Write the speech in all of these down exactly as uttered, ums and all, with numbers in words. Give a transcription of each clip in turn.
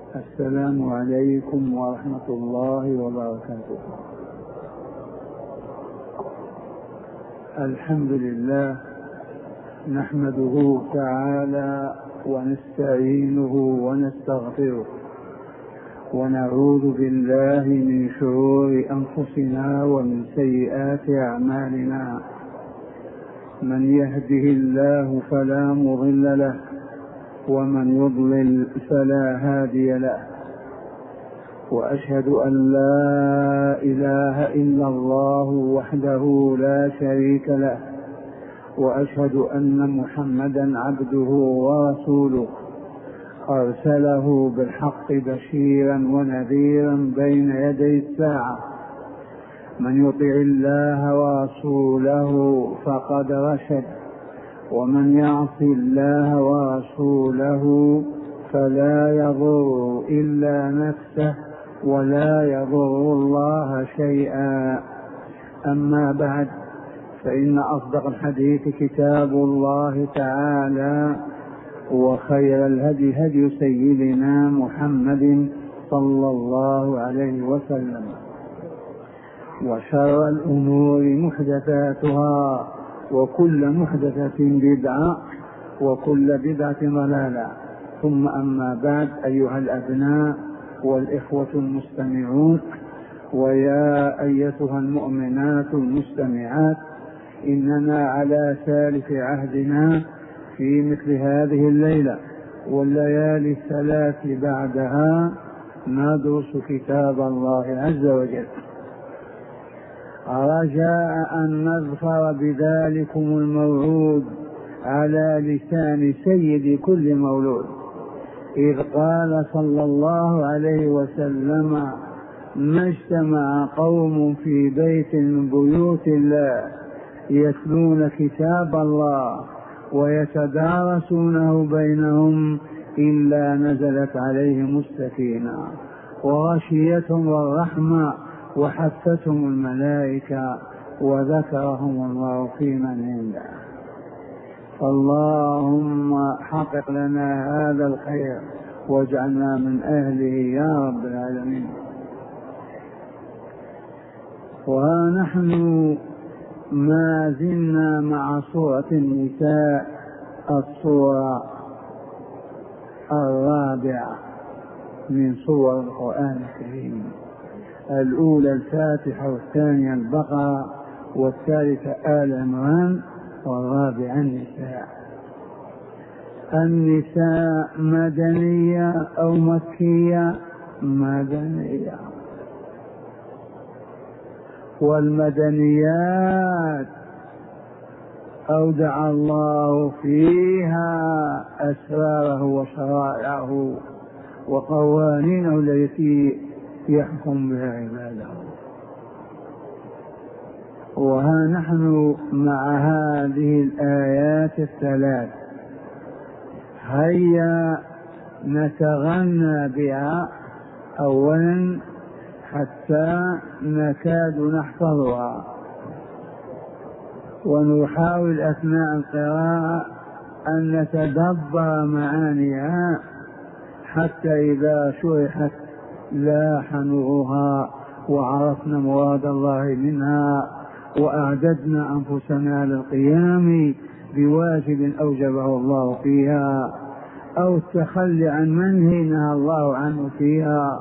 السلام عليكم ورحمة الله وبركاته. الحمد لله نحمده تعالى ونستعينه ونستغفره ونعوذ بالله من شرور أنفسنا ومن سيئات أعمالنا. من يهده الله فلا مضل له ومن يضلل فلا هادي له، وأشهد أن لا إله إلا الله وحده لا شريك له، وأشهد أن محمدا عبده ورسوله أرسله بالحق بشيرا ونذيرا بين يدي الساعة. من يطع الله ورسوله فقد رشد، ومن يعص الله ورسوله فلا يضر إلا نفسه ولا يضر الله شيئا. أما بعد، فإن أصدق الحديث كتاب الله تعالى، وخير الهدي هدي سيدنا محمد صلى الله عليه وسلم، وشر الأمور محدثاتها، وكل محدثة بدعة، وكل بدعة ضلالة. ثم أما بعد، أيها الأبناء والإخوة المستمعون، ويا أيتها المؤمنات المستمعات، إننا على ثالث عهدنا في مثل هذه الليلة والليالي الثلاث بعدها ندرس كتاب الله عز وجل، رجاء أن نظفر بذلكم الموعود على لسان سيد كل مولود، إذ قال صلى الله عليه وسلم: ما اجتمع قوم في بيت من بيوت الله يتلون كتاب الله ويتدارسونه بينهم إلا نزلت عليهم السكينة وغشيتهم الرحمة وحفتهم الملائكة وذكرهم الله في من عنده. اللهم حقق لنا هذا الخير واجعلنا من أهله يا رب العالمين. ونحن ما زلنا مع سورة النساء، السورة الرابعة من سور القرآن الكريم. الأولى الفاتحة، والثانية البقرة، والثالثة آل عمران، والرابعة النساء. النساء مدنية أو مكية؟ مدنية. والمدنيات أودع الله فيها أسراره وشرائعه وقوانينه التي يحكم بها عباده. وها نحن مع هذه الآيات الثلاث، هيا نتغنى بها أولا حتى نكاد نحفظها، ونحاول أثناء القراءة أن نتدبر معانيها حتى إذا شرحت لاح نورها وعرفنا مراد الله منها، وأعددنا أنفسنا للقيام بواجب أوجبه الله فيها، أو التخلي عن منهي نهى الله عنه فيها.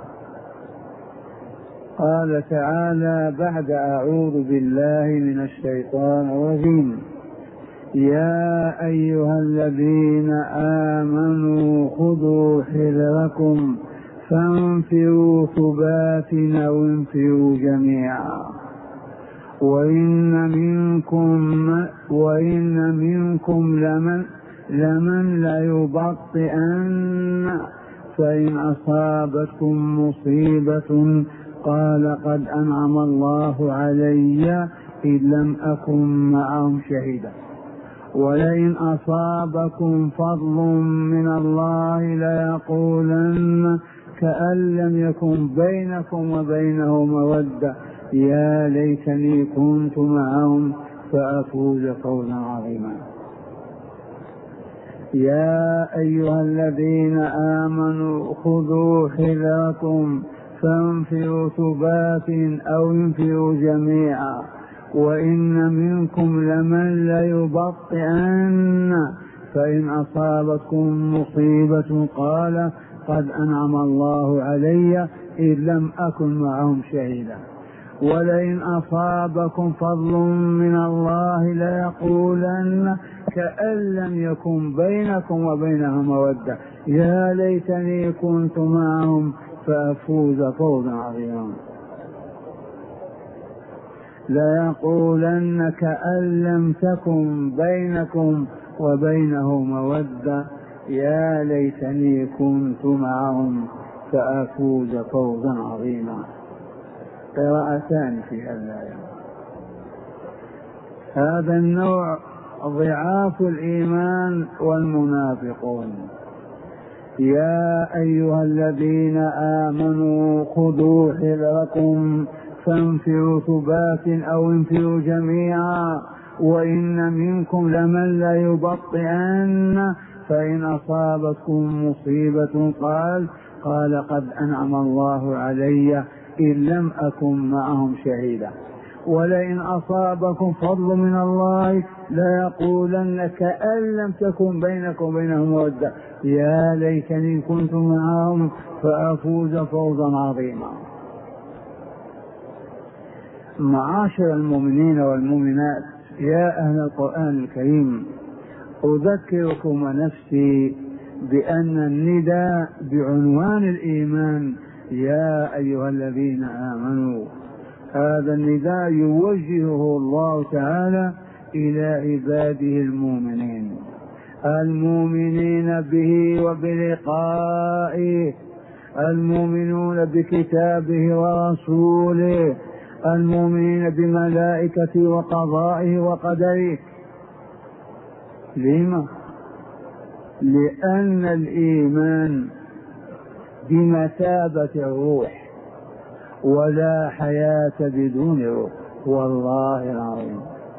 قال تعالى بعد: أعوذ بالله من الشيطان الرجيم: يا أيها الذين آمنوا خذوا حذركم فانفروا ثبات أو انفروا جميعا وإن منكم وإن منكم لمن لمن ليبطئن فإن أصابتكم مصيبة قال قد أنعم الله علي إذ لم أكن معهم شهيدا ولئن أصابكم فضل من الله ليقولن كأن لم يكن بينكم وبينه مودة يا ليتني كنت معهم فأفوز فوزا عظيما. يا أيها الذين آمنوا خذوا حذركم فانفروا ثبات أو انفروا جميعا وإن منكم لمن ليبطئن فإن أصابتكم مصيبة قال قد أنعم الله علي إذ لم أكن معهم شهيدا ولئن أصابكم فضل من الله ليقولن كأن لم يكن بينكم وبينهم مودة يا ليتني كنت معهم فأفوز فوزا عظيما. ليقولن كأن لم تكن بينكم وبينه مودة يا ليتني كنت معهم فأفوز فوزا عظيما. قراءتان في الآية. هذا النوع ضعاف الإيمان والمنافقون. يا أيها الذين آمنوا خذوا حذركم فانفروا ثبات أو انفروا جميعا وإن منكم لمن ليبطئن فإن أصابتكم مصيبة قال قال قد أنعم الله علي إن لم أكن معهم شهيدا ولئن أصابكم فضل من الله ليقولن كأن لم تكن بينكم وبينهم مودة يا ليتني كنت معهم فأفوز فوزا عظيما. معاشر المؤمنين والمؤمنات، يا أهل القرآن الكريم، أذكركم ونفسي بأن النداء بعنوان الإيمان يا أيها الذين آمنوا، هذا النداء يوجهه الله تعالى إلى عباده المؤمنين المؤمنين به وبلقائه، المؤمنون بكتابه ورسوله، المؤمنين بملائكته وقضائه وقدره. لما؟ لأن الإيمان بمثابة الروح ولا حياة بدون روح والله العظيم.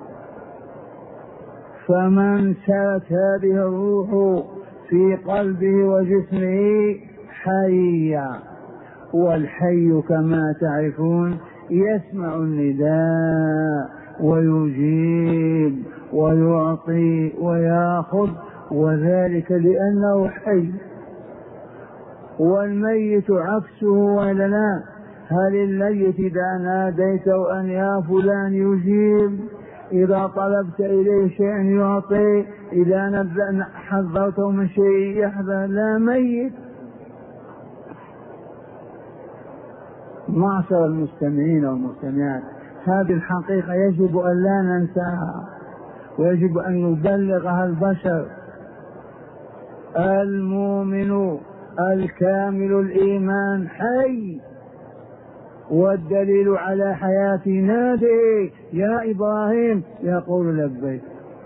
فمن سرت هذه الروح في قلبه وجسمه حيا، والحي كما تعرفون يسمع النداء ويجيب ويعطي ويأخذ، وذلك لأنه حي. والميت عكسه ولا لا؟ هل الميت إذا ناديته أن يا فلان يجيب، إذا طلبت إليه شيئا يعطي، إذا حذرته من شيء يحذر؟ لا، ميت. معشر المستمعين والمستمعات، هذه الحقيقة يجب أن لا ننساها ويجب أن يبلغها البشر. المؤمن الكامل الإيمان حي، والدليل على حياة نادي يا إبراهيم يقول لبيك.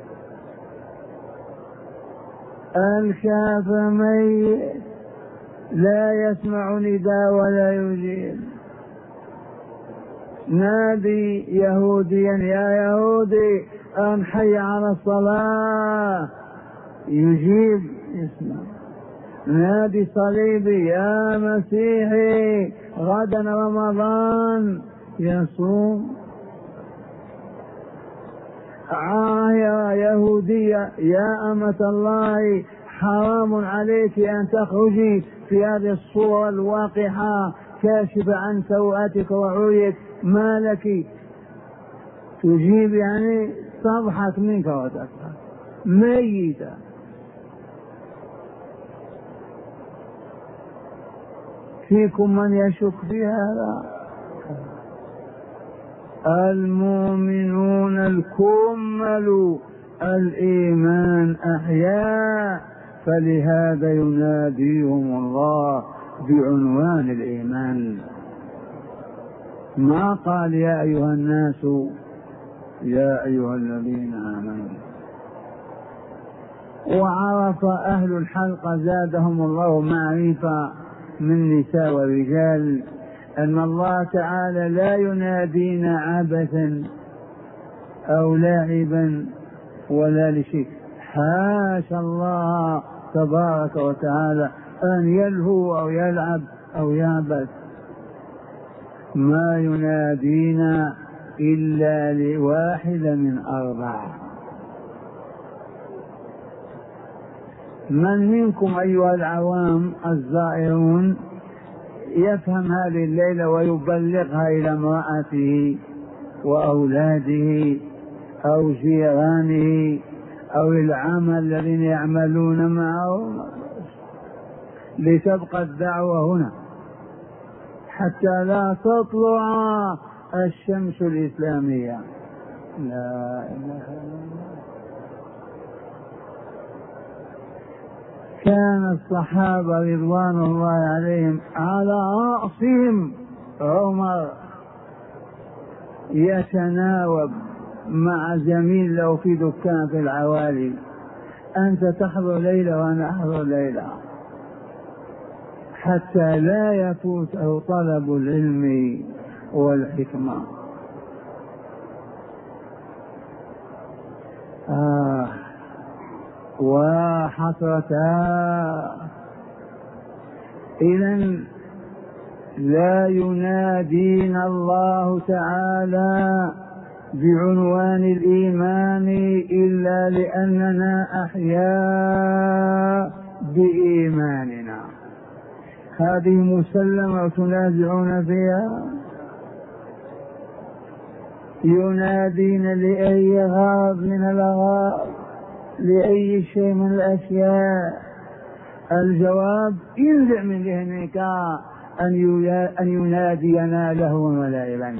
الكافر ميت لا يسمع نداء ولا يجيب. نادي يهوديا يا يهودي أن حي على الصلاة يجيب يسمع. نادي صليبي يا مسيحي غدا رمضان يصوم. عاهرة يهودية يا أمة الله حرام عليك أن تخرجي في هذه الصورة الواقحة كاشفة عن سوءاتك وعريك، ما لك؟ تجيب يعني تضحك منك وتضحك. ميتة. فيكم من يشك في هذا؟ المؤمنون الكمل الإيمان أحياء، فلهذا يناديهم الله بعنوان الإيمان. ما قال يا أيها الناس يا أيها الذين آمنوا. وعرف أهل الحلقة زادهم الله معرفة من نساء ورجال أن الله تعالى لا ينادينا عبثا أو لاعبا ولا لشيء، حاشا الله تبارك وتعالى أن يلهو أو يلعب أو يعبث. ما ينادينا إلا لواحد من أربعة. من منكم أيها العوام الزائرون يفهم هذه الليلة ويبلغها إلى امرأته وأولاده أو جيرانه أو العمل الذين يعملون معه، لتبقى الدعوة هنا حتى لا تطلع الشمس الإسلامية. لا إله إلا الله. كان الصحابة رضوان الله عليهم على رأسهم عمر يتناوب مع زميل له في دكان في العوالي: أنت تحضر ليلة وأنا أحضر ليلة، حتى لا يفوته طلب العلم والحكمة. آه وحسرتا. إذن لا ينادينا الله تعالى بعنوان الإيمان إلا لأننا أحياء بإيماننا. هذه مسلمة تنازعون فيها. ينادينا لأي غرض من الأغراض، لأي شيء من الأشياء؟ الجواب: انزع من ذهنك أن ينادينا لهوا ولعبا.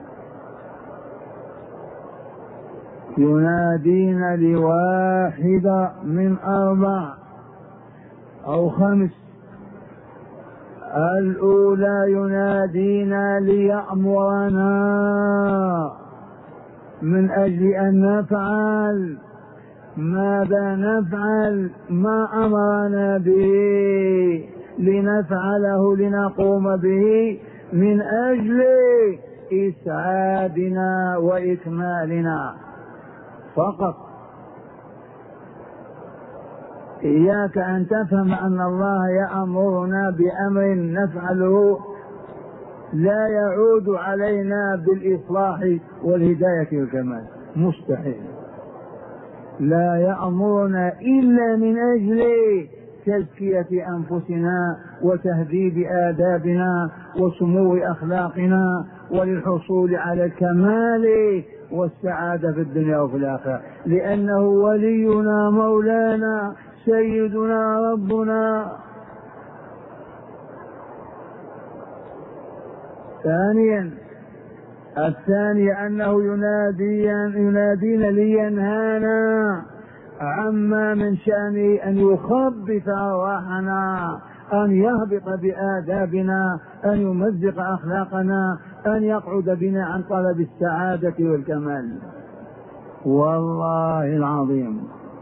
ينادينا لواحدة من أربع أو خمس. الأولى ينادينا ليأمرنا من أجل أن نفعل. ماذا نفعل؟ ما أمرنا به لنفعله، لنقوم به من أجل إسعادنا وإكمالنا فقط. إياك أن تفهم أن الله يأمرنا بأمر نفعله لا يعود علينا بالإصلاح والهداية والكمال، مستحيل. لا يأمرنا إلا من أجل تزكية أنفسنا وتهذيب آدابنا وسمو أخلاقنا وللحصول على الكمال والسعادة في الدنيا وفي الآخرة، لأنه ولينا مولانا سيدنا ربنا. ثانيا الثاني أنه ينادينا لينهانا عما من شأنه أن يخبث أرواحنا، أن يهبط بآدابنا، أن يمزق أخلاقنا، أن يقعد بنا عن طلب السعادة والكمال. والله العظيم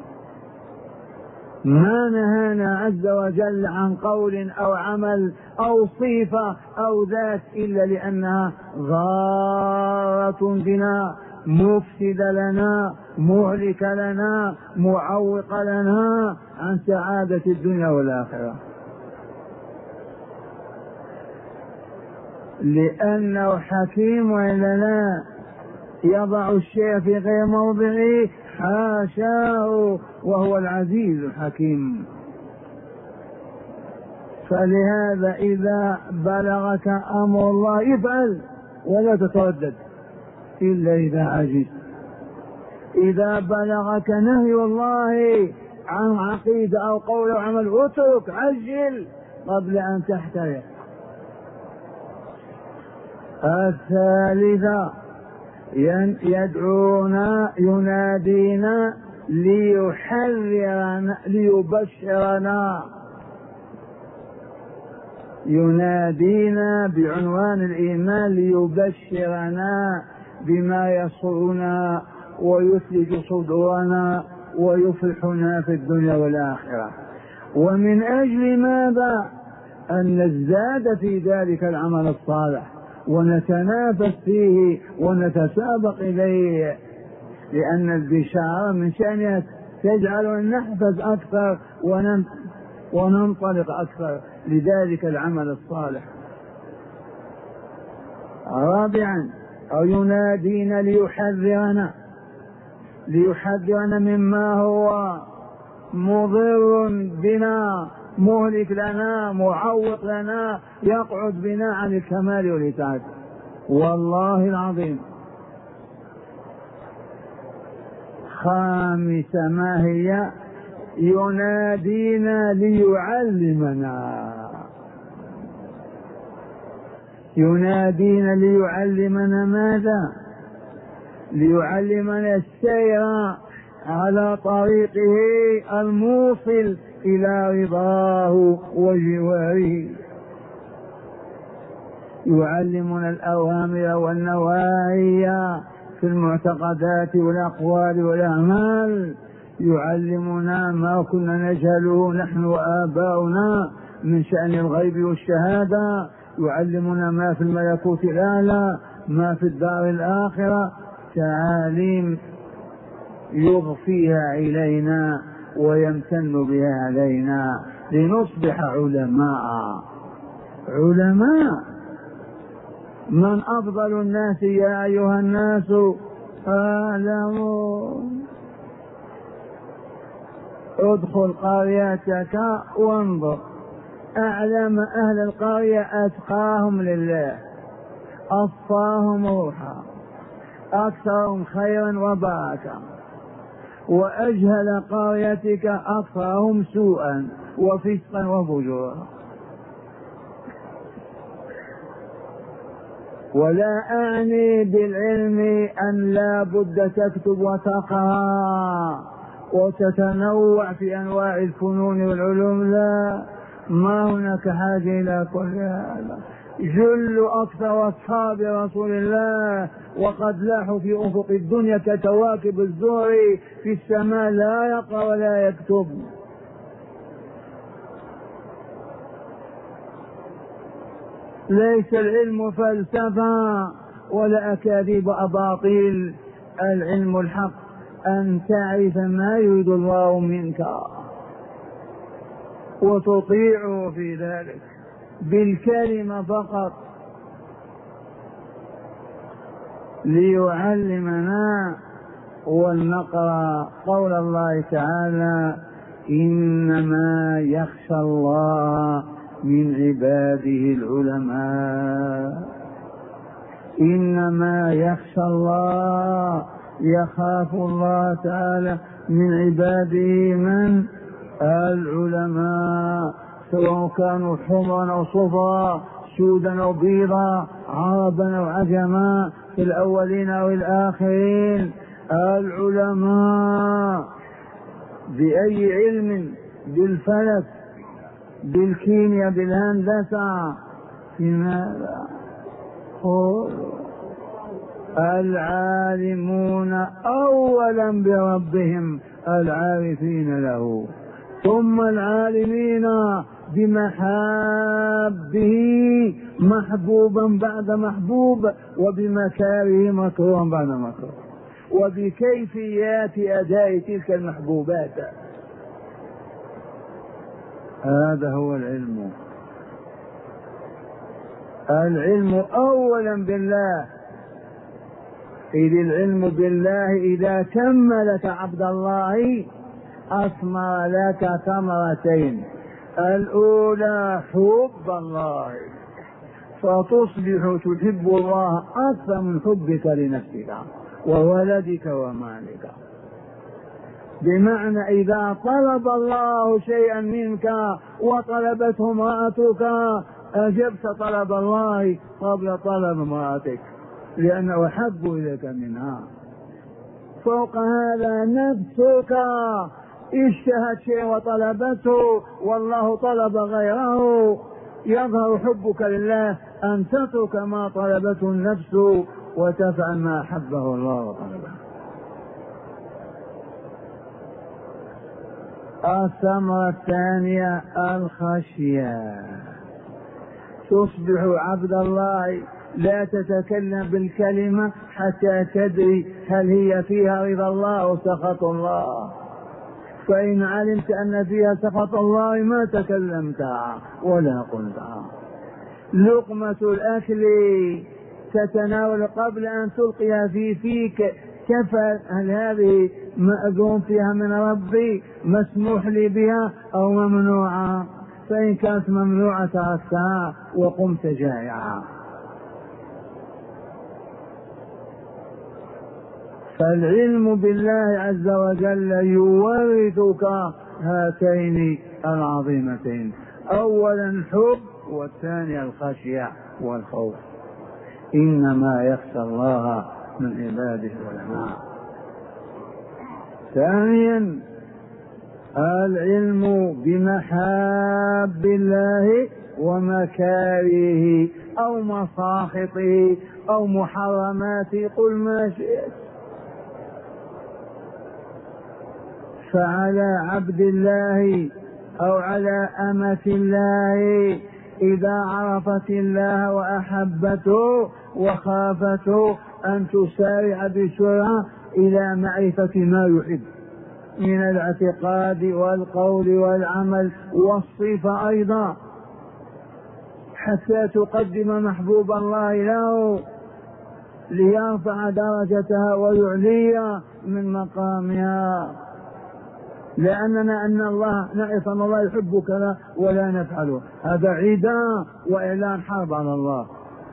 ما نهانا عز وجل عن قول أو عمل أو صفة أو ذات إلا لأنها ضارة بنا، مفسدة لنا، مهلك لنا، معوق لنا عن سعادة الدنيا والآخرة. لأنه حكيم وإلا لا؟ يضع الشيء في غير موضعه، حاشاه، وهو العزيز الحكيم. فلهذا إذا بلغك أمر الله افعل ولا تتردد إلا إذا عجزت. إذا بلغك نهي الله عن عقيدة أو قول أو عمل اترك، عجل قبل أن تحترق. الثالثة يدعونا ينادينا ليحررنا ليبشرنا. ينادينا بعنوان الإيمان ليبشرنا بما يسرنا ويثلج صدورنا ويفرحنا في الدنيا والآخرة. ومن أجل ماذا؟ أن نزداد في ذلك العمل الصالح ونتنافس فيه ونتسابق إليه، لأن البشارة من شأنها تجعل نحفز أكثر وننطلق أكثر لذلك العمل الصالح. رابعا أو ينادينا ليحذرنا ليحذرنا مما هو مضر بنا مهلك لنا معوق لنا يقعد بنا عن الكمال والإطاعة. والله العظيم. خامس ما هي؟ ينادينا ليعلمنا ينادينا ليعلمنا ماذا؟ ليعلمنا السير على طريقه الموصل إلى رضاه وجواره. يعلمنا الأوامر والنواهي في المعتقدات والأقوال والأعمال، يعلمنا ما كنا نجهله نحن وآباؤنا من شأن الغيب والشهادة، يعلمنا ما في الملكوت الأعلى ما في الدار الآخرة، تعاليم يضفيها إلينا ويمتن بها علينا لنصبح علماء. علماء من أفضل الناس يا أيها الناس؟ اعلموا. ادخل قريتك وانظر، أعلم أهل القرية أتقاهم لله، أصفاهم روحا، أكثرهم خيرا وبركة. وأجهل قريتك أكثرهم سوءا وفسقا وفجورا. ولا أعني بالعلم أن لا بد تكتب وتقرأ وتتنوع في أنواع الفنون والعلوم، لا، ما هناك حاجة إلى كل هذا. جل أكثر أصحاب رسول الله وقد لاحوا في أفق الدنيا كتواكب الزهر في السماء، لا يقرأ ولا يكتب. ليس العلم فلسفة ولا أكاذيب أباطيل، العلم الحق أن تعرف ما يريد الله منك وتطيعه في ذلك بالكلمة فقط. ليعلمنا. ولنقرأ قول الله تعالى: إنما يخشى الله من عباده العلماء. إنما يخشى الله، يخاف الله تعالى من عباده من؟ العلماء، سواء كانوا حمرا أو صفرا، سودا أو بيضا، عربا أو عجما، في الأولين أو الآخرين. العلماء بأي علم؟ بالفلك، بالكيمياء، بالهندسة، في ماذا؟ العالمون أولا بربهم العارفين له، ثم العالمين بمحابه محبوبا بعد محبوب، وبمكاره مكروها بعد مكروه، وبكيفيات أداء تلك المحبوبات. هذا هو العلم. العلم أولا بالله، إذ العلم بالله إذا تم لك عبد الله أثمر لك ثمرتين: الأولى حب الله، فتصبح تحب الله أكثر من حبك لنفسك وولدك ومالك. بمعنى إذا طلب الله شيئا منك وطلبته امرأتك أجبت طلب الله قبل طلب امرأتك، لأنه أحب إليك منها. فوق هذا نفسك اشتهت شيء وطلبته والله طلب غيره، يظهر حبك لله أن تترك ما طلبته النفس وتفعل ما أحبه الله وطلبه. الثمرة الثانية الخشية، تصبح عبد الله لا تتكلم بالكلمة حتى تدري هل هي فيها رضا الله أو سخط الله. فإن علمت أن فيها سخط الله ما تكلمتها ولا قلتها. لقمة الأكل تتناول قبل أن تلقيها في فيك، كفى هل هذه مأذون فيها من ربي مسموح لي بها أو ممنوعة؟ فإن كانت ممنوعة تركتها وقمت جائعا. فالعلم بالله عز وجل يورثك هاتين العظيمتين، أولا الحب والثاني الخشية والخوف. إنما يخشى الله من عباده العلماء. ثانيا العلم بمحاب الله ومكارهه أو مساخطه أو محرماته، قل ما شئت. فعلى عبد الله أو على أمة الله إذا عرفت الله وأحبته وخافته أن تسارع بسرعة إلى معرفة ما يحب من الاعتقاد والقول والعمل والصفة أيضا، حتى تقدم محبوب الله له ليرفع درجتها ويعليها من مقامها. لأننا أن الله نعرف أن الله يحب كذا ولا نفعله، هذا عداء وإعلان حرب على الله.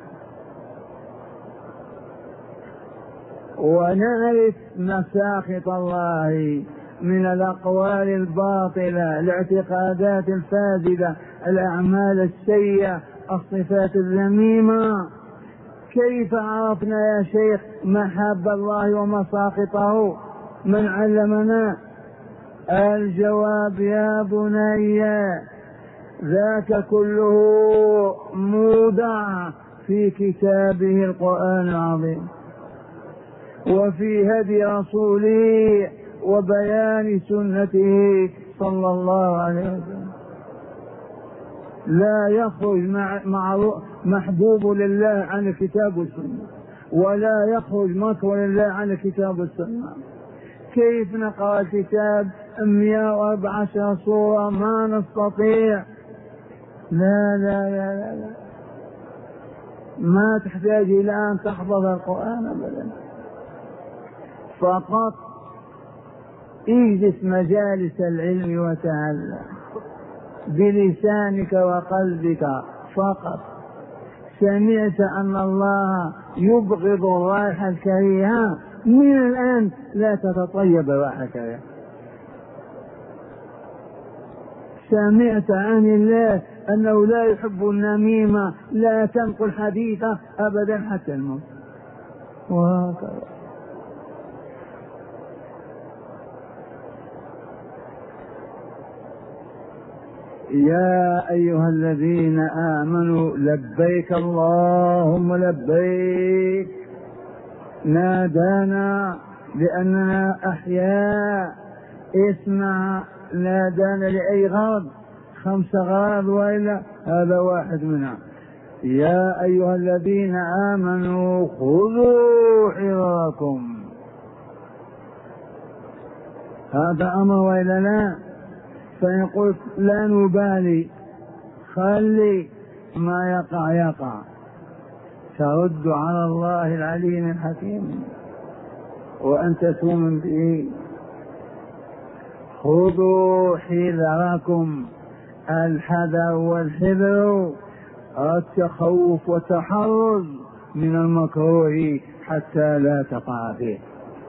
ونعرف مساخط الله من الأقوال الباطلة، الاعتقادات الفاسدة، الأعمال السيئة، الصفات الذميمة. كيف عرفنا يا شيخ محاب الله ومساخطه؟ من علمنا؟ الجواب يا بني ذاك كله مودع في كتابه القرآن العظيم وفي هدي رسوله وبيان سنته صلى الله عليه وسلم. لا يخرج مع مع محبوب لله عن الكتاب والسنة، ولا يخرج مكر لله عن الكتاب والسنة. كيف نقرأ الكتاب مئة وأربعة عشر سورة ما نستطيع؟ لا لا لا لا, لا. ما تحتاج إلى أن تحفظ القرآن أبدا، فقط اجلس مجالس العلم وتعلم بلسانك وقلبك فقط. سمعت أن الله يبغض الرائحة الكريهة، من الآن لا تتطيب رائحة كريهة. سمعت عن الله أنه لا يحب النميمة، لا تنقل حديثه أبدا حتى الموت. وهكذا. يا أيها الذين آمنوا لبيك اللهم لبيك، نادانا لأننا أحياء. اسمع، نادانا لأي غرض؟ خمس غرض وإلا هذا واحد منها. يا أيها الذين آمنوا خذوا حذركم، هذا أمر وإلا لا؟ فإن قلت لا نبالي خلي ما يقع يقع، ترد على الله العليم الحكيم وأنت تؤمن به. خذوا حذركم، الحذر والحذر التخوف والتحرز من المكروه حتى لا تقع فيه.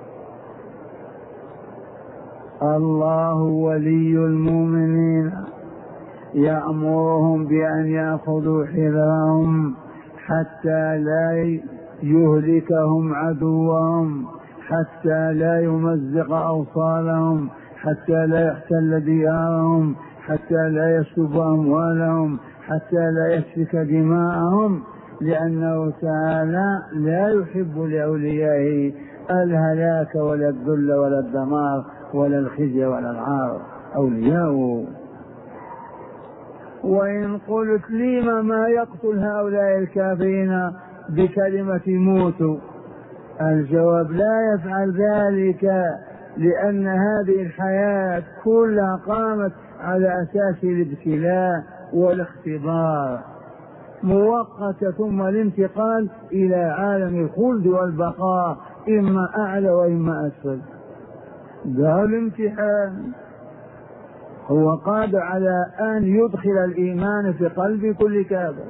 الله ولي المؤمنين يأمرهم بأن يأخذوا حذرهم حتى لا يهلكهم عدوهم، حتى لا يمزق أوصالهم، حتى لا يحتل ديارهم، حتى لا يسلب أموالهم، حتى لا يسفك دماءهم، لأنه تعالى لا يحب لأوليائه الهلاك ولا الذل ولا الدمار ولا الخزي ولا العار أولياؤه. وإن قلت لما ما يقتل هؤلاء الكافرين بكلمة موتوا؟ الجواب لا يفعل ذلك لأن هذه الحياة كلها قامت على أساس الابتلاء والاختبار، مؤقتة ثم الانتقال إلى عالم الخلد والبقاء، إما أعلى وإما أسفل. ده الامتحان. هو قادر على أن يدخل الإيمان في قلب كل كافر،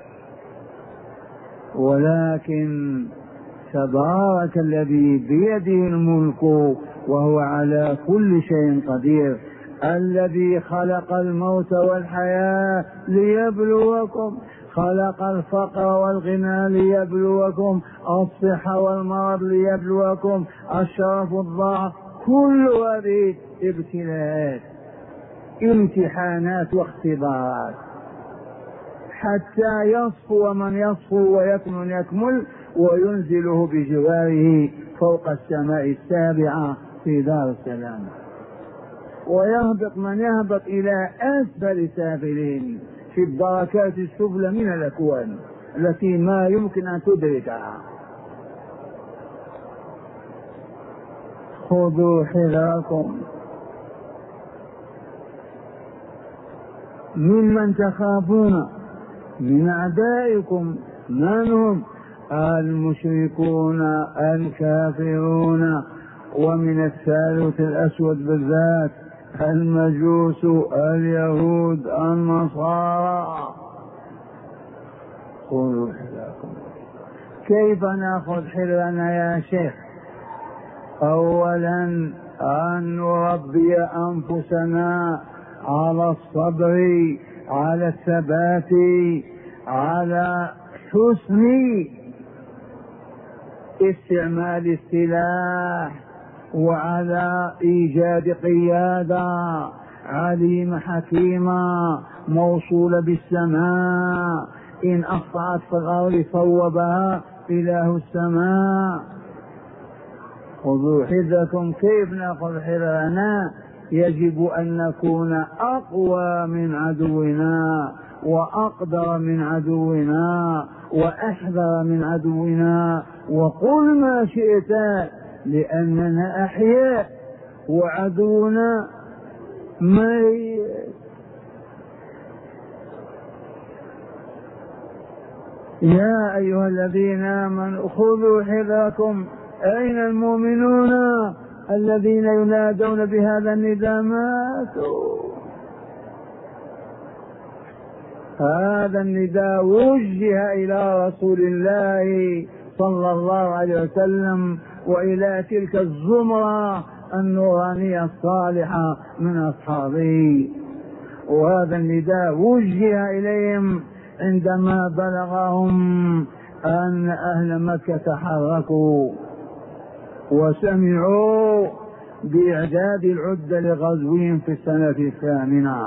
ولكن تبارك الذي بيده الملك وهو على كل شيء قدير، الذي خلق الموت والحياة ليبلوكم، خلق الفقر والغنى ليبلوكم، الصحة والمرض ليبلوكم، الشرف والضعف، كل هذه ابتلاءات، امتحانات واختبارات، حتى يصفو من يصفو ويكمل يكمل، وينزله بجواره فوق السماء السابعة في دار السلام، ويهبط من يهبط إلى أسفل سافلين في الدركات السفلى من الأكوان التي ما يمكن أن تدركها. خذوا حذركم ممن تخافون من أعدائكم. من هم؟ المشركون الكافرون، ومن الثالث الأسود بالذات المجوس اليهود النصارى. خذوا حذركم. كيف نأخذ حذرنا يا شيخ؟ أولا أن نربي أنفسنا على الصبر، على الثبات، على حسن استعمال السلاح، وعلى إيجاد قيادة عليمة حكيمة موصولة بالسماء، إن أخطأت في الأرض صوبها إله السماء. خذوا حذركم. كيف نأخذ حذرنا؟ يجب أن نكون أقوى من عدونا، وأقدر من عدونا، وأحذر من عدونا، وقل ما شئت، لأننا أحياء وعدونا ميت. يا أيها الذين آمنوا خذوا حذركم. أين المؤمنون الذين ينادون بهذا النداء؟ ماتوا. هذا النداء وجه إلى رسول الله صلى الله عليه وسلم وإلى تلك الزمرة النورانية الصالحة من أصحابه، وهذا النداء وجه إليهم عندما بلغهم أن أهل مكة تحركوا وسمعوا بإعداد العدة لغزوهم في السنة الثامنة.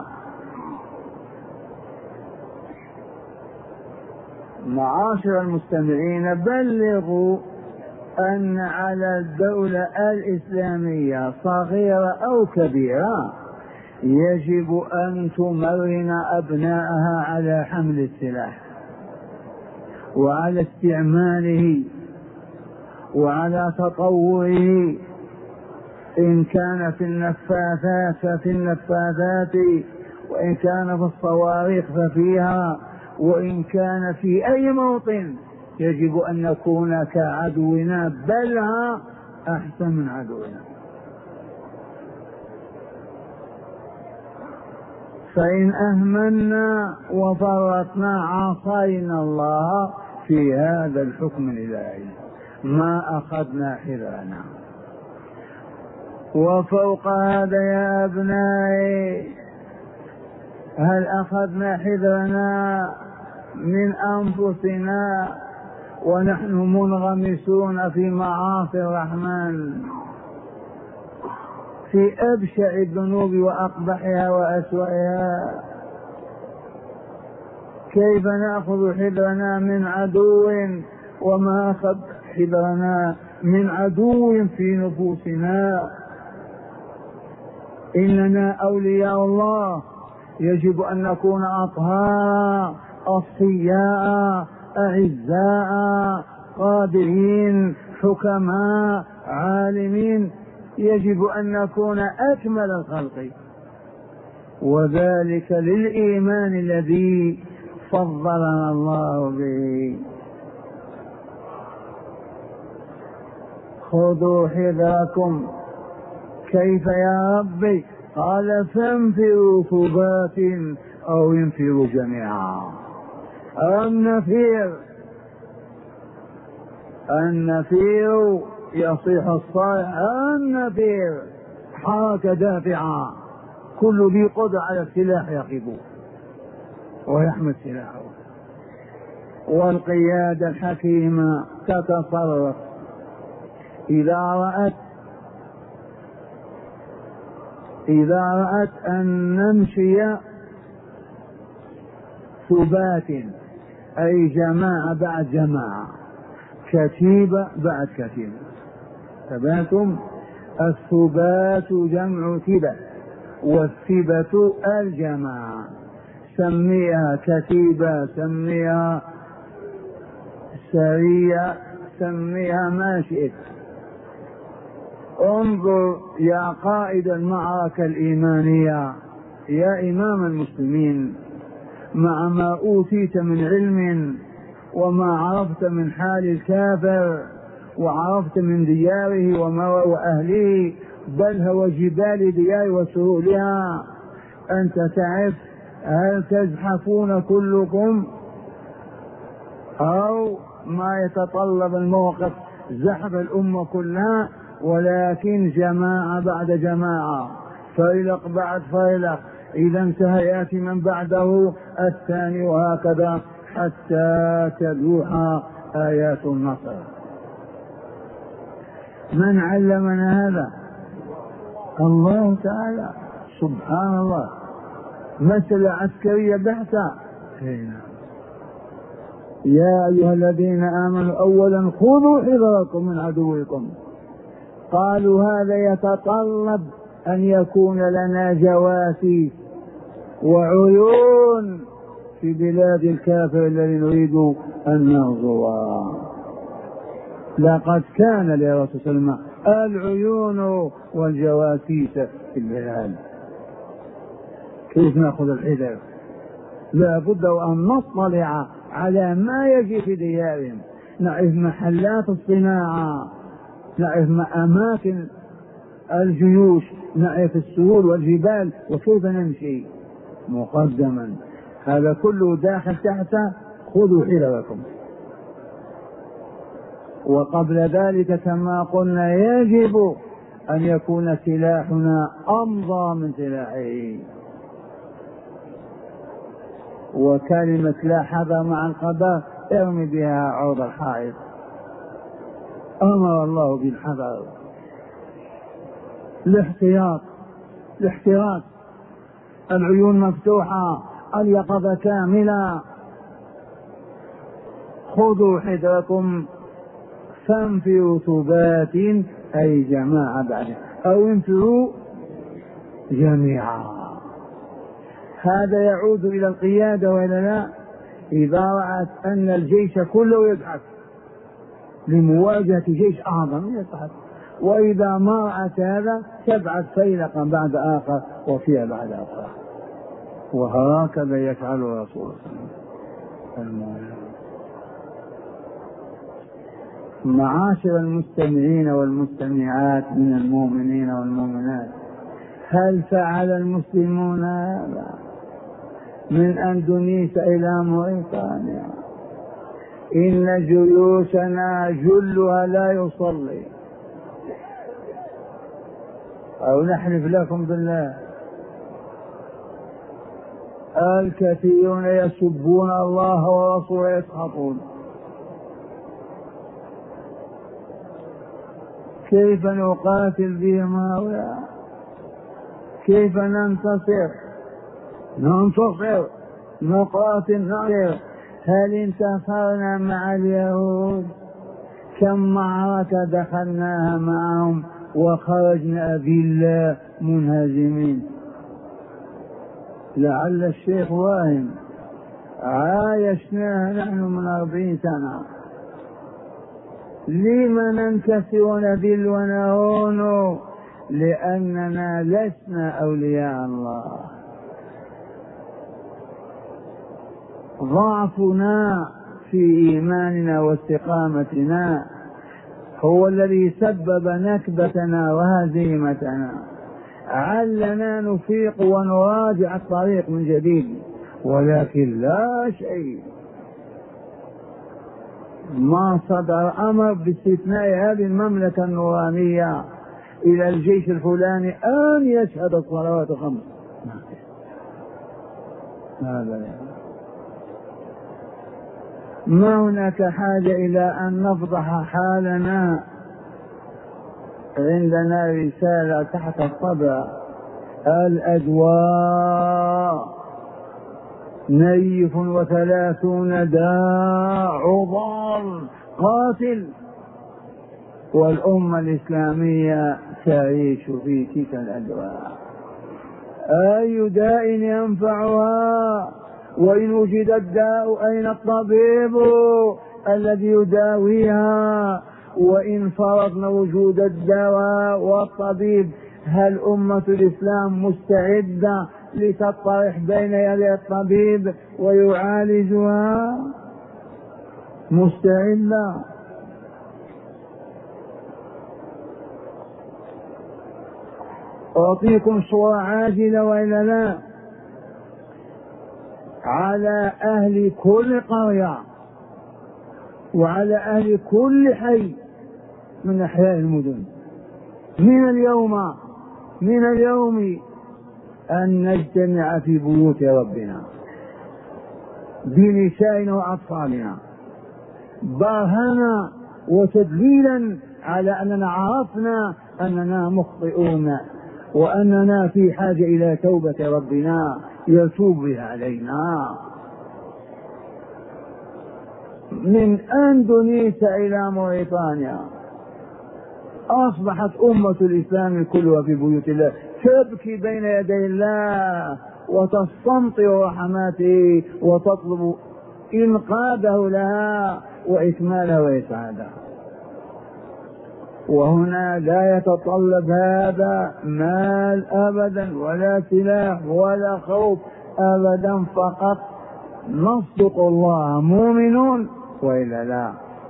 معاشر المستمعين، بلغوا أن على الدولة الإسلامية صغيرة أو كبيرة يجب أن تمرن أبناءها على حمل السلاح وعلى استعماله وعلى تطوره، إن كان في النفاثات ففي النفاثات، وإن كان في الصواريخ ففيها، وإن كان في أي موطن يجب أن نكون كعدونا، بل أحسن من عدونا. فإن أهملنا وفرطنا عصينا الله في هذا الحكم الإلهي، ما أخذنا حذرنا. وفوق هذا يا أبنائي، هل أخذنا حذرنا من أنفسنا ونحن منغمسون في معاصي الرحمن، في أبشع الذنوب وأقبحها وأسوأها؟ كيف نأخذ حذرنا من عدو وما أخذ حذرنا من عدو في نفوسنا؟ إننا أولياء الله، يجب أن نكون أطهارا أصفياء أعزاء قادرين حكماء عالمين، يجب أن نكون أكمل الخلق، وذلك للإيمان الذي فضلنا الله به. خذوا حذركم. كيف يا ربي؟ قال فانفروا ثبات أو انفروا جميعا. النفير النفير يصيح الصائح، النفير حركة دافعة، كل ذي قدر على السلاح يقف ويحمل سلاحه. والقيادة الحكيمة تتصرف إذا رأت إذا رأت أن نمشي ثبات، أي جماعة بعد جماعة، كتيبة بعد كتيبة. ثباتم الثبات جمع ثبة، والثبة الجماعة، سميها كتيبة، سميها سرية، سميها ما شئت. انظر يا قائد المعركة الإيمانية، يا إمام المسلمين، مع ما أوتيت من علم وما عرفت من حال الكافر وعرفت من دياره وأهله، بل هو جبال ديار وسهولها، أنت تعرف هل تزحفون كلكم أو ما يتطلب الموقف زحف الأمة كلها، ولكن جماعة بعد جماعة، فريق بعد فريق، إذا انتهى يأتي من بعده الثاني، وهكذا حتى تلوح آيات النصر. من علمنا هذا؟ الله تعالى سبحان الله. مسألة عسكرية بحتة. يا أيها الذين آمنوا أولا خذوا حذركم من عدوكم. قالوا هذا يتطلب أن يكون لنا جواسيس وعيون في بلاد الكافر الذي نريد أن نغزوها. لقد كان لرسول صلى الله عليه وسلم العيون والجواسيس في البلاد. كيف نأخذ الحذر؟ لا بد أن نطلع على ما يجي في ديارهم، نعرف محلات الصناعة، نعرف أماكن الجيوش، نعرف السهول والجبال وكيف نمشي مقدما. هذا كله داخل تحت خذوا حذركم. وقبل ذلك كما قلنا يجب أن يكون سلاحنا أمضى من سلاحه. وكلمة لا حذر مع القدر ارمي بها عرض الحائط. أمر الله بالحذر، الاحتياط، الاحتراس، العيون مفتوحة، اليقظة كاملة. خذوا حذركم فانفروا ثبات، أي جماعة بعد، أو انفروا جميعا. هذا يعود إلى القيادة ولا لا؟ إذا رأت أن الجيش كله يزحف لمواجهة جيش أعظم يزحف، وإذا ما رأت هذا تبعث فيلقا بعد آخر وفيها بعد آخر. وهكذا يفعل الرسول صلى الله عليه وسلم. معاشر المستمعين والمستمعات من المؤمنين والمؤمنات، هل فعل المسلمون هذا من أندونيسيا إلى موريتانيا؟ إن جيوشنا جلها لا يصلي، أو نحلف لكم بالله الكثيرون يسبون الله ورسوله يسخطون. كيف نقاتل بهم هؤلاء؟ كيف ننتصر؟ ننتصر نقاتل ننتصر. هل انتصرنا مع اليهود؟ كم معركة دخلناها معهم وخرجنا بالله منهزمين. لعل الشيخ واهم، عايشناها نحن من أربعين سنة. لما ننكسر ونذل ونهون لأننا لسنا أولياء الله. ضعفنا في إيماننا واستقامتنا هو الذي سبب نكبتنا وهزيمتنا. علنا نفيق ونراجع الطريق من جديد، ولكن لا شيء. ما صدر أمر باستثناء هذه المملكة النورانية إلى الجيش الفلاني أن يشهد الصلوات الخمس. هذا ما هناك حاجة إلى أن نفضح حالنا. عندنا رسالة تحت الطبع: الأدواء نيف وثلاثون داء عضال قاتل، والأمة الإسلامية تعيش في تلك الأدواء. أي داء ينفعها؟ وإن وجد الداء أين الطبيب الذي يداويها؟ وإن فرضنا وجود الدواء والطبيب، هل أمة الإسلام مستعدة لتطرح بين يدي الطبيب ويعالجها؟ مستعدة؟ أعطيكم صورة عاجلة وإلا لا. على أهل كل قرية وعلى أهل كل حي من أحياء المدن من اليوم من اليوم أن نجتمع في بيوت ربنا بنسائنا وأطفالنا، برهنا وتدليلا على أننا عرفنا أننا مخطئون، وأننا في حاجة إلى توبة ربنا يتوب بها علينا. من أندونيسيا إلى موريتانيا أصبحت أمة الإسلام كلها في بيوت الله تبكي بين يدي الله وتستمطر رحماته وتطلب إنقاذه لها وإكماله وإسعاده. وهنا لا يتطلب هذا مال أبدا ولا سلاح ولا خوف أبدا، فقط نصدق الله مؤمنون وإلا لا.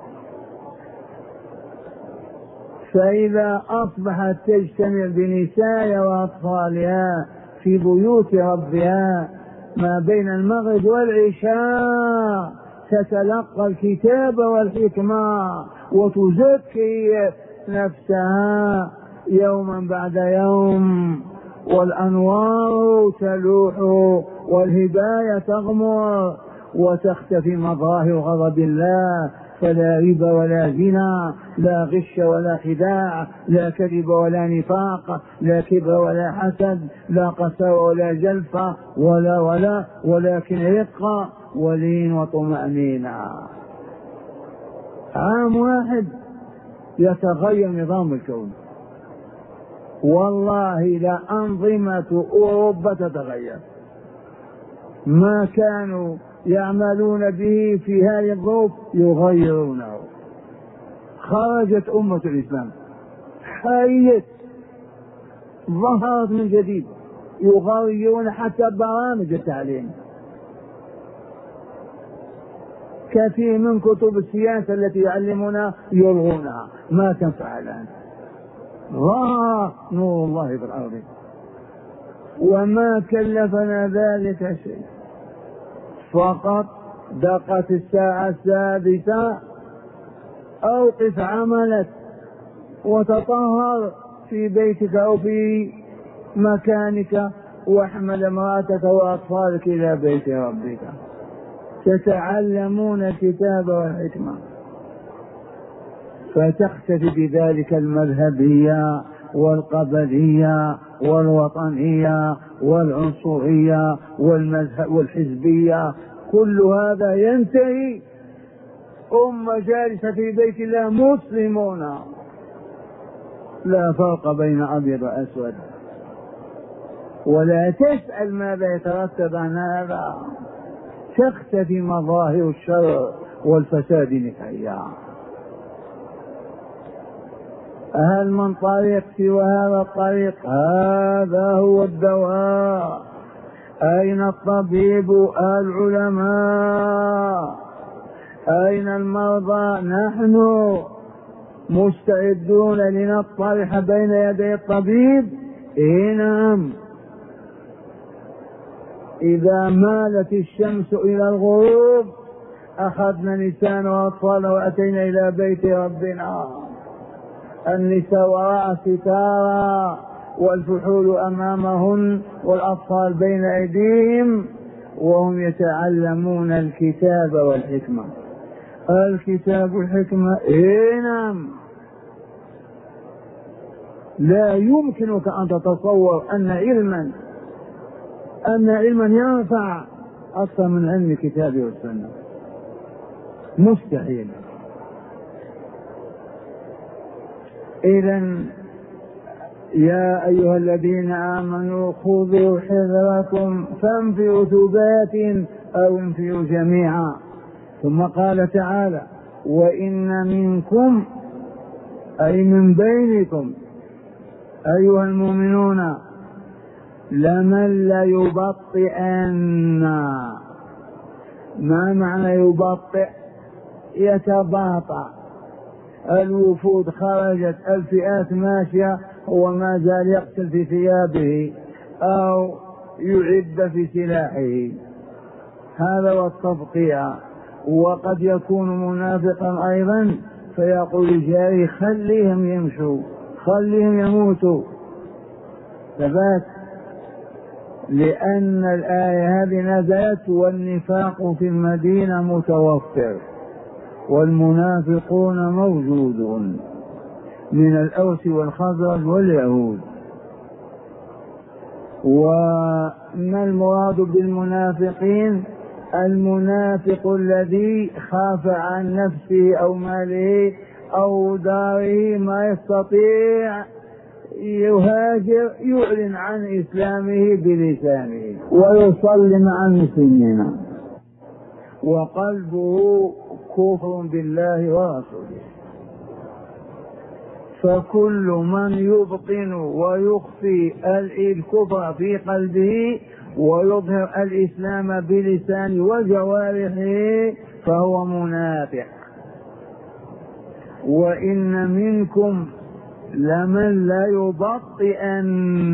فإذا أصبحت تجتمع بنسائها وأطفالها في بيوت ربها ما بين المغرب والعشاء تتلقى الكتاب والحكمة وتزكي نفسها يوما بعد يوم، والأنوار تلوح والهداية تغمر وتختفي مظاهر غضب الله. فلا ربا ولا زنا، لا غش ولا خداع، لا كذب ولا نفاق، لا كبر ولا حسد، لا قسوة ولا جلفة ولا ولا ولكن رقة ولين وطمأنينة. عام واحد يتغير نظام الكون، والله لأنظمة أوروبا تتغير. ما كانوا يعملون به في هذه الظروف يغيرونه. خرجت أمة الإسلام حيت ظهرت من جديد، يغيرون حتى برامج التعليم. كثير من كتب السياسة التي يعلمونها يلغونها، ما تنفع الآن. ظهر نور الله في الأرض وما كلفنا ذلك شيء، فقط دقت الساعة السادسة أوقف عملك وتطهر في بيتك أو في مكانك واحمل امرأتك وأطفالك إلى بيت ربك تتعلمون الكتاب والحكمة، فتختفي بذلك المذهبية والقبلية والوطنية والعنصرية والمذهب والحزبية. كل هذا ينتهي. أمة جالسة في بيت الله مسلمون، لا فرق بين أبيض وأسود، ولا تسأل ماذا يترتب عن هذا. تختفي مظاهر الشر والفساد نهائيا. هل من طريق سوى هذا الطريق؟ هذا هو الدواء. أين الطبيب؟ العلماء. أين المرضى؟ نحن مستعدون لنطرح بين يدي الطبيب. إيه نعم. إذا مالت الشمس إلى الغروب أخذنا نساء وأطفال وأتينا إلى بيت ربنا. النساء وراء ستارا والفحول أمامهن والأطفال بين أيديهم وهم يتعلمون الكتاب والحكمة. الكتاب والحكمة إيه نعم. لا يمكنك أن تتصور أن علما أن علما ينفع أكثر من علم الكتاب والسنة. مستحيل. إذن يا أيها الذين آمنوا خذوا حذركم فانفروا ثبات أو انفروا جميعا. ثم قال تعالى وإن منكم أي من بينكم أيها المؤمنون لمن ليبطئن. ما معنى يبطئ؟ يتباطأ. الوفود خرجت، الفئات ماشية، هو ما زال يقتل في ثيابه أو يعد في سلاحه. هذا هو التبطيء. وقد يكون منافقا أيضا فيقول لجاره خليهم يمشوا خليهم يموتوا. ثبات. لأن الآية هذه نزلت والنفاق في المدينة متوفر والمنافقون موجودون من الأوس والخزرج واليهود. وما المراد بالمنافقين؟ المنافق الذي خاف عن نفسه أو ماله أو داره ما يستطيع يهاجر يعلن عن إسلامه بلسانه ويصلي مع المسلمين وقلبه كفر بالله ورسوله. فكل من يبطن ويخفي الكفر في قلبه ويظهر الإسلام بلسانه وجوارحه فهو منافق. وإن منكم لمن لا يبطئن.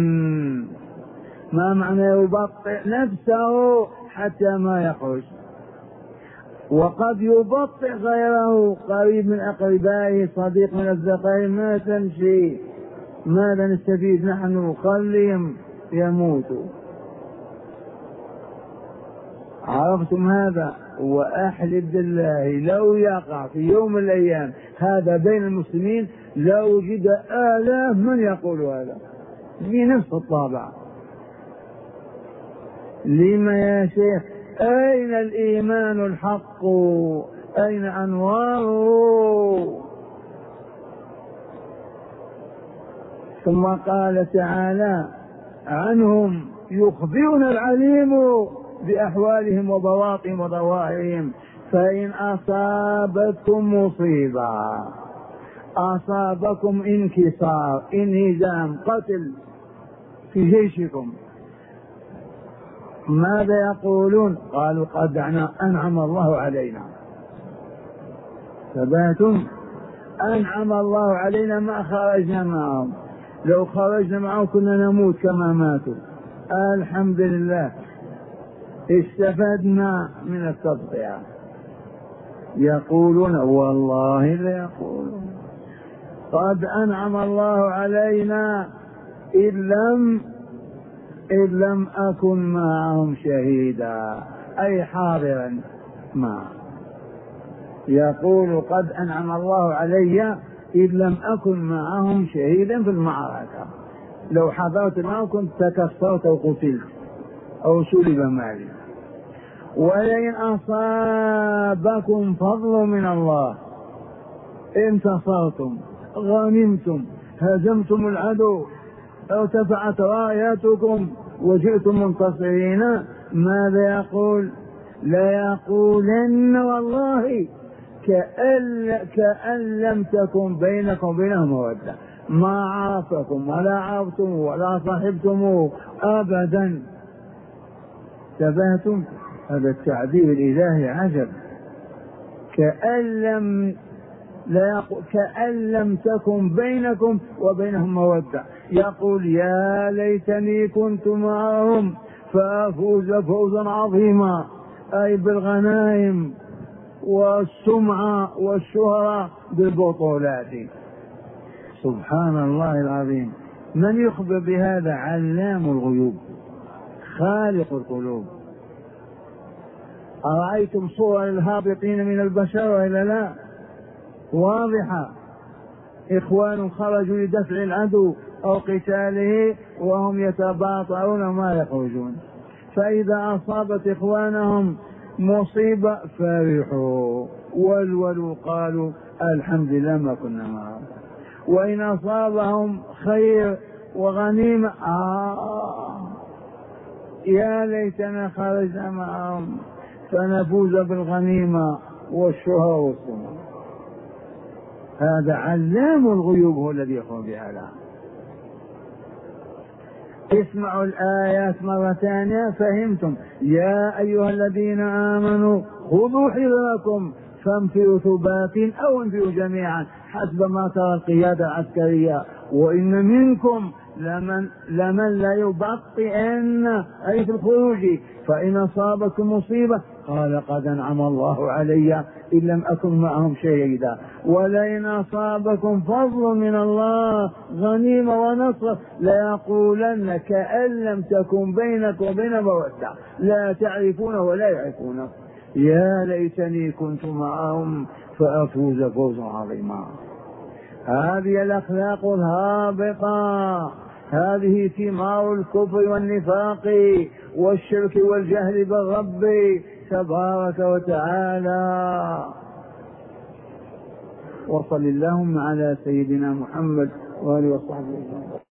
ما معنى يبطئ؟ نفسه حتى ما يخرج. وقد يبطئ غيره، قريب من أقربائه، صديق من أصدقائه، ما تمشي. ماذا نستفيد نحن؟ خليهم يموتوا. عرفتم هذا؟ وأحلف بالله لو يقع في يوم من الأيام هذا بين المسلمين لوجد آلاف من يقول هذا بنفس الطابع. لما يا شيخ؟ أين الإيمان الحق؟ أين أنواره؟ ثم قال تعالى عنهم يخبرنا العليم بأحوالهم وبواطن وظواهرهم فإن أصابتكم مصيبة أصابكم انكسار انهزام قتل في جيشكم ماذا يقولون؟ قالوا قد أنعم الله علينا. ثباتم أنعم الله علينا ما خرجنا معهم. لو خرجنا معهم كنا نموت كما ماتوا. الحمد لله استفدنا من التضحية. يقولون والله لا يقولون قد أنعم الله علينا إذ لم إذ لم أكن معهم شهيدا أي حاضرا ما. يقول قد أنعم الله علي إذ لم أكن معهم شهيدا في المعركة. لو حضرت معهم كنت تكسرت وقتلت أو سلب مالي. ولئن أصابكم فضل من الله انتصرتم غنمتم هزمتم العدو ارتفعت راياتكم وجئتم منتصرين ماذا يقول؟ لا يقولن والله كأن, كأن لم تكن بينكم وبينهم مودة. ما عرفكم ولا عرفتم ولا صحبتموه أبدا. تبهتم. هذا التعبير الإلهي عجب. كأن لم لا كأن لم تكن بينكم وبينهم مودة. يقول يا ليتني كنت معهم فأفوز فوزا عظيما، أي بالغنائم والسمعة والشهرة بالبطولات. سبحان الله العظيم. من يخبر بهذا؟ علام الغيوب خالق القلوب. أرأيتم صور الهابطين من البشر وإلا لا؟ واضحة. إخوان خرجوا لدفع العدو أو قتاله وهم يتباطؤون ما يخرجون، فإذا أصابت إخوانهم مصيبة فرحوا ولولوا قالوا الحمد لله ما كنا معهم. وإن أصابهم خير وغنيمة آه يا ليتنا خرجنا معهم فنفوز بالغنيمة والشهرة والسمعة. هذا علام الغيوب هو الذي يخبر بهذا. اسمعوا الآيات مرة ثانية فهمتم. يا أيها الذين آمنوا خذوا حذركم فانفروا ثبات أو انفروا جميعا حسب ما ترى القيادة العسكرية، وإن منكم لمن, لمن لا يبطئن أي في الخروج، فإن أصابكم مصيبة قال قد أنعم الله علي إن لم أكن معهم شهيدا، ولئن أصابكم فضل من الله غنيمة ونصر ليقولن كأن لم تكن بينك وبين مودة، لا تعرفونه ولا يعرفونه. يا ليتني كنت معهم فأفوز فوزا عظيما. هذه الأخلاق الهابطة، هذه ثمار الكفر والنفاق والشرك والجهل بالرب تبارك وتعالى. وصل اللهم على سيدنا محمد وآله وصحبه وسلم.